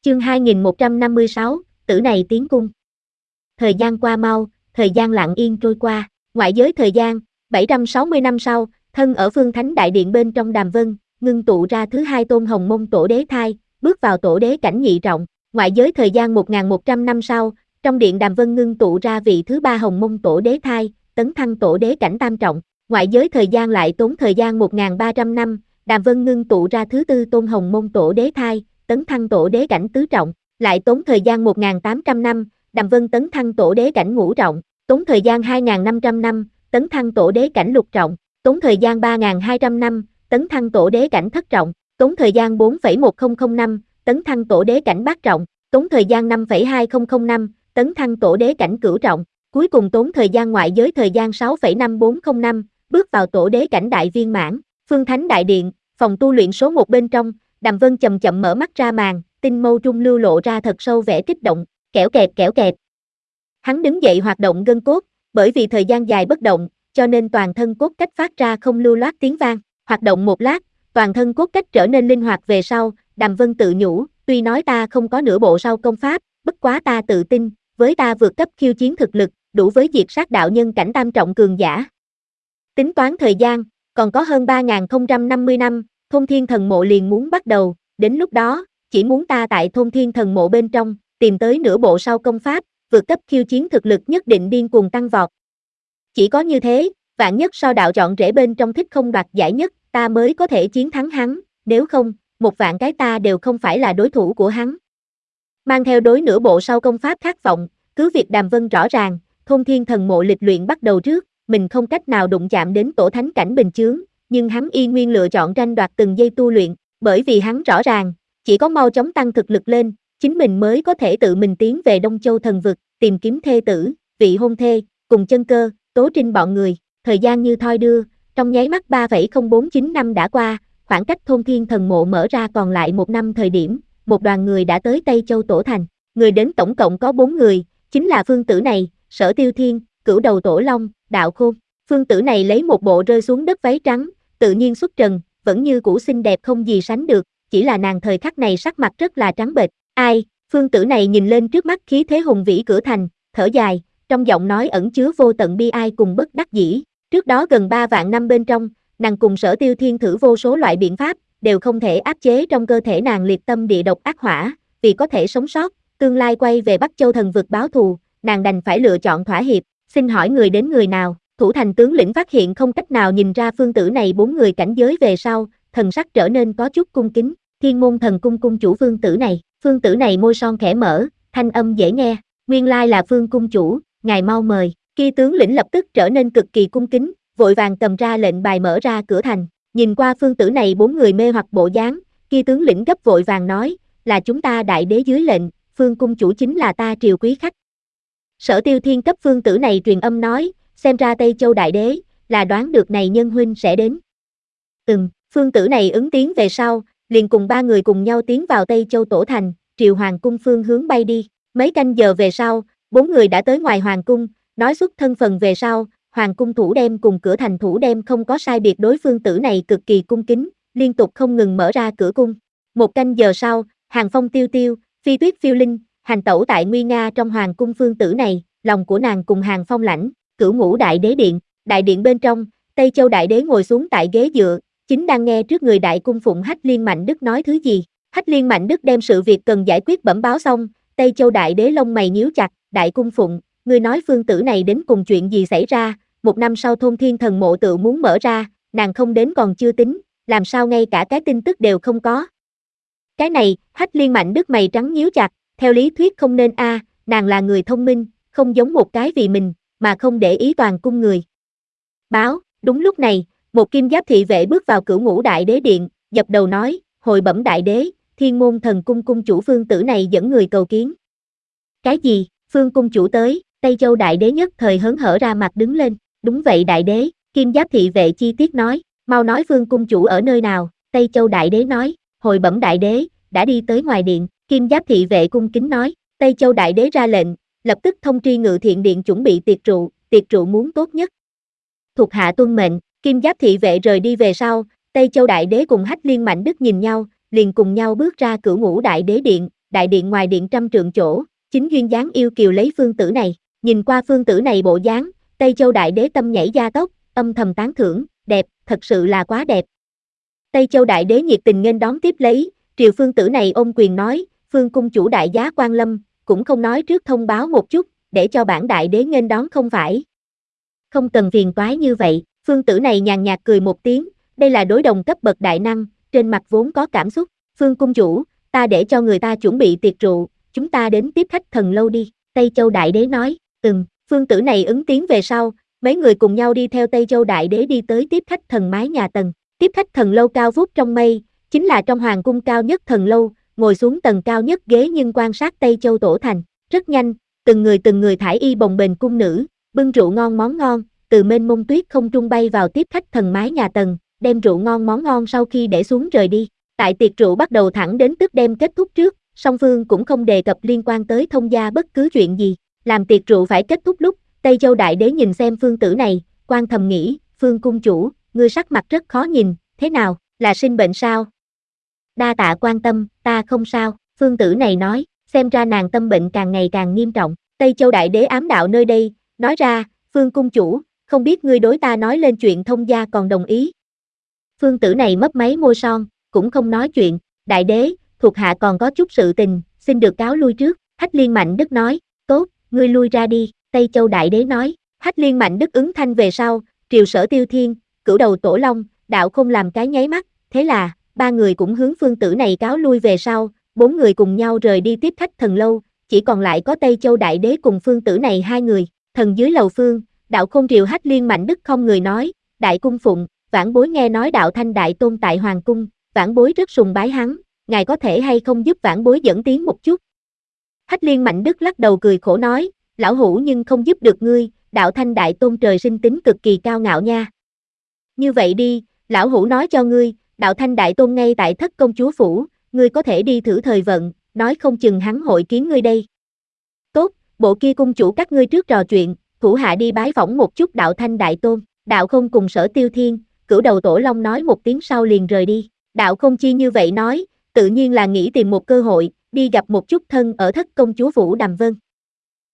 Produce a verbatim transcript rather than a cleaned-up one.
Chương hai nghìn một trăm năm mươi sáu, tử này tiến cung. Thời gian qua mau, thời gian lặng yên trôi qua, ngoại giới thời gian, bảy trăm sáu mươi năm sau, thân ở Phương Thánh Đại Điện bên trong Đàm Vân, ngưng tụ ra thứ hai tôn Hồng Mông Tổ Đế thai, bước vào tổ đế cảnh nhị trọng, ngoại giới thời gian một nghìn một trăm năm sau, trong điện Đàm Vân ngưng tụ ra vị thứ ba Hồng Mông Tổ Đế thai, tấn thăng tổ đế cảnh tam trọng, ngoại giới thời gian lại tốn thời gian một nghìn ba trăm năm, Đàm Vân ngưng tụ ra thứ tư tôn Hồng Mông Tổ Đế thai, tấn thăng tổ đế cảnh tứ trọng, lại tốn thời gian một nghìn tám trăm năm, Đàm Vân tấn thăng tổ đế cảnh ngũ trọng, tốn thời gian hai nghìn năm trăm năm, tấn thăng tổ đế cảnh lục trọng, tốn thời gian ba nghìn hai trăm năm, tấn thăng tổ đế cảnh thất trọng, tốn thời gian bốn phẩy một nghìn năm, tấn thăng tổ đế cảnh bát trọng, tốn thời gian năm phẩy hai nghìn năm, tấn thăng tổ đế cảnh cửu trọng, cuối cùng tốn thời gian ngoại giới thời gian sáu phẩy năm bốn không năm, bước vào tổ đế cảnh đại viên mãn. Phương Thánh Đại Điện, phòng tu luyện số một bên trong, Đàm Vân chậm chậm mở mắt ra màn, tinh mâu trung lưu lộ ra thật sâu vẻ kích động, kẽo kẹt kẽo kẹt. Hắn đứng dậy hoạt động gân cốt, bởi vì thời gian dài bất động, cho nên toàn thân cốt cách phát ra không lưu loát tiếng vang, hoạt động một lát, toàn thân cốt cách trở nên linh hoạt về sau, Đàm Vân tự nhủ, tuy nói ta không có nửa bộ sau công pháp, bất quá ta tự tin, với ta vượt cấp khiêu chiến thực lực, đủ với diệt sát đạo nhân cảnh tam trọng cường giả. Tính toán thời gian, còn có hơn ba nghìn không trăm năm mươi năm, Thôn Thiên Thần Mộ liền muốn bắt đầu, đến lúc đó, chỉ muốn ta tại Thôn Thiên Thần Mộ bên trong, tìm tới nửa bộ sau công pháp, vượt cấp khiêu chiến thực lực nhất định điên cuồng tăng vọt. Chỉ có như thế, vạn nhất so đạo chọn rễ bên trong thích không đoạt giải nhất, ta mới có thể chiến thắng hắn, nếu không, một vạn cái ta đều không phải là đối thủ của hắn. Mang theo đối nửa bộ sau công pháp khát vọng, cứ việc Đàm Vân rõ ràng, Thôn Thiên Thần Mộ lịch luyện bắt đầu trước, mình không cách nào đụng chạm đến tổ thánh cảnh bình chướng, nhưng hắn y nguyên lựa chọn tranh đoạt từng giây tu luyện, bởi vì hắn rõ ràng, chỉ có mau chóng tăng thực lực lên, chính mình mới có thể tự mình tiến về Đông Châu thần vực, tìm kiếm thê tử, vị hôn thê, cùng Chân Cơ, Tố Trinh bọn người. Thời gian như thoi đưa, trong nháy mắt ba phẩy không bốn chín năm đã qua, khoảng cách Thôn Thiên Thần Mộ mở ra còn lại một năm thời điểm, một đoàn người đã tới Tây Châu Tổ Thành. Người đến tổng cộng có bốn người, chính là Phương Tử này, Sở Tiêu Thiên, Cửu Đầu Tổ Long, Đạo Khôn. Phương Tử này lấy một bộ rơi xuống đất váy trắng, tự nhiên xuất trần, vẫn như cũ xinh đẹp không gì sánh được, chỉ là nàng thời khắc này sắc mặt rất là trắng bệch. Ai? Phương Tử này nhìn lên trước mắt khí thế hùng vĩ cửa thành, thở dài, trong giọng nói ẩn chứa vô tận bi ai cùng bất đắc dĩ. Trước đó gần ba vạn năm bên trong, nàng cùng Sở Tiêu Thiên thử vô số loại biện pháp, đều không thể áp chế trong cơ thể nàng liệt tâm địa độc ác hỏa, vì có thể sống sót, tương lai quay về Bắc Châu thần vực báo thù, nàng đành phải lựa chọn thỏa hiệp. Xin hỏi người đến người nào? Thủ thành tướng lĩnh phát hiện không cách nào nhìn ra Phương Tử này bốn người cảnh giới về sau, thần sắc trở nên có chút cung kính. Thiên Môn Thần Cung cung chủ Phương Tử này. Phương Tử này môi son khẽ mở, thanh âm dễ nghe, nguyên lai là Phương cung chủ, ngài mau mời. Kia tướng lĩnh lập tức trở nên cực kỳ cung kính, vội vàng cầm ra lệnh bài mở ra cửa thành. Nhìn qua Phương Tử này bốn người mê hoặc bộ dáng, kia tướng lĩnh gấp vội vàng nói, là chúng ta đại đế dưới lệnh, Phương cung chủ chính là ta triều quý khách. Sở Tiêu Thiên cấp Phương Tử này truyền âm nói, xem ra Tây Châu đại đế, là đoán được này nhân huynh sẽ đến. Ừm, Phương Tử này ứng tiếng về sau, liền cùng ba người cùng nhau tiến vào Tây Châu Tổ Thành, triều hoàng cung phương hướng bay đi. Mấy canh giờ về sau, bốn người đã tới ngoài hoàng cung, nói xuất thân phận về sau, hoàng cung thủ đem cùng cửa thành thủ đem không có sai biệt đối Phương Tử này cực kỳ cung kính, liên tục không ngừng mở ra cửa cung. Một canh giờ sau, hàng phong tiêu tiêu, phi tuyết phiêu linh, hành tẩu tại nguy nga trong hoàng cung Phương Tử này, lòng của nàng cùng hàng phong lãnh, cửu ngũ đại đế điện, đại điện bên trong, Tây Châu đại đế ngồi xuống tại ghế dựa, chính đang nghe trước người đại cung phụng Hách Liên Mạnh Đức nói thứ gì. Hách Liên Mạnh Đức đem sự việc cần giải quyết bẩm báo xong, Tây Châu đại đế lông mày nhíu chặt, đại cung phụng, ngươi nói Phương Tử này đến cùng chuyện gì xảy ra, một năm sau Thôn Thiên Thần Mộ tự muốn mở ra, nàng không đến còn chưa tính, làm sao ngay cả cái tin tức đều không có. Cái này, Hách Liên Mạnh Đức mày trắng nhíu chặt, theo lý thuyết không nên a, nàng là người thông minh, không giống một cái vì mình, mà không để ý toàn cung người. Báo, đúng lúc này, một kim giáp thị vệ bước vào cửu ngũ đại đế điện, dập đầu nói, hồi bẩm đại đế, Thiên Môn Thần Cung cung chủ Phương Tử này dẫn người cầu kiến. Cái gì? Phương cung chủ tới, Tây Châu đại đế nhất thời hớn hở ra mặt đứng lên, đúng vậy đại đế, kim giáp thị vệ chi tiết nói, mau nói Phương cung chủ ở nơi nào, Tây Châu đại đế nói, hồi bẩm đại đế, đã đi tới ngoài điện, kim giáp thị vệ cung kính nói, Tây Châu đại đế ra lệnh, lập tức thông tri Ngự Thiện điện chuẩn bị tiệc rượu, tiệc rượu muốn tốt nhất. Thuộc hạ tuân mệnh, kim giáp thị vệ rời đi về sau, Tây Châu đại đế cùng Hách Liên Mạnh Đức nhìn nhau, liền cùng nhau bước ra cửu ngũ đại đế điện, đại điện ngoài điện trăm trượng chỗ, chính duyên dáng yêu kiều lấy phương tử này, nhìn qua phương tử này bộ dáng, Tây Châu đại đế tâm nhảy da tóc, âm thầm tán thưởng, đẹp, thật sự là quá đẹp. Tây Châu đại đế nhiệt tình nghênh đón tiếp lấy, triều phương tử này ôm quyền nói, phương cung chủ đại giá quan lâm, cũng không nói trước thông báo một chút, để cho bản đại đế nghênh đón không phải. Không cần phiền toái như vậy, phương tử này nhàn nhạt cười một tiếng, đây là đối đồng cấp bậc đại năng, trên mặt vốn có cảm xúc, phương cung chủ, ta để cho người ta chuẩn bị tiệc rượu, chúng ta đến tiếp khách thần lâu đi, Tây Châu đại đế nói, ừm, phương tử này ứng tiếng về sau, mấy người cùng nhau đi theo Tây Châu đại đế đi tới tiếp khách thần mái nhà tầng, tiếp khách thần lâu cao vút trong mây, chính là trong hoàng cung cao nhất thần lâu, ngồi xuống tầng cao nhất ghế nhưng quan sát Tây Châu tổ thành, rất nhanh, từng người từng người thải y bồng bềnh cung nữ, bưng rượu ngon món ngon, từ mênh mông tuyết không trung bay vào tiếp khách thần mái nhà tầng, đem rượu ngon món ngon sau khi để xuống rời đi. Tại tiệc rượu bắt đầu thẳng đến tức đêm kết thúc trước, song phương cũng không đề cập liên quan tới thông gia bất cứ chuyện gì. Làm tiệc rượu phải kết thúc lúc, Tây Châu đại đế nhìn xem phương tử này, quan thầm nghĩ, phương cung chủ, ngươi sắc mặt rất khó nhìn, thế nào, là sinh bệnh sao? Đa tạ quan tâm, ta không sao, phương tử này nói, xem ra nàng tâm bệnh càng ngày càng nghiêm trọng. Tây Châu đại đế ám đạo nơi đây, nói ra, phương cung chủ, không biết ngươi đối ta nói lên chuyện thông gia còn đồng ý. Phương tử này mấp máy môi son, cũng không nói chuyện, đại đế, thuộc hạ còn có chút sự tình, xin được cáo lui trước. Hách Liên Mạnh Đức nói, tốt, ngươi lui ra đi, Tây Châu đại đế nói, Hách Liên Mạnh Đức ứng thanh về sau, triều sở Tiêu Thiên, cửu đầu tổ long, đạo không làm cái nháy mắt, thế là, ba người cũng hướng phương tử này cáo lui về sau, bốn người cùng nhau rời đi tiếp khách thần lâu, chỉ còn lại có Tây Châu đại đế cùng phương tử này hai người, thần dưới lầu phương, đạo không triều Hách Liên Mạnh Đức không người nói, đại cung phụng, vãn bối nghe nói đạo thanh đại tôn tại hoàng cung, vãn bối rất sùng bái hắn, ngài có thể hay không giúp vãn bối dẫn tiến một chút. Hách Liên Mạnh Đức lắc đầu cười khổ nói, lão hủ nhưng không giúp được ngươi, đạo thanh đại tôn trời sinh tính cực kỳ cao ngạo nha. Như vậy đi, lão hủ nói cho ngươi, đạo thanh đại tôn ngay tại thất công chúa phủ, ngươi có thể đi thử thời vận, nói không chừng hắn hội kiến ngươi đây. Tốt, bộ kia cung chủ các ngươi trước trò chuyện, thủ hạ đi bái phỏng một chút đạo thanh đại tôn, đạo không cùng sở Tiêu Thiên, cửu đầu tổ long nói một tiếng sau liền rời đi, đạo không chi như vậy nói, tự nhiên là nghĩ tìm một cơ hội, đi gặp một chút thân ở thất công chúa phủ Đàm Vân.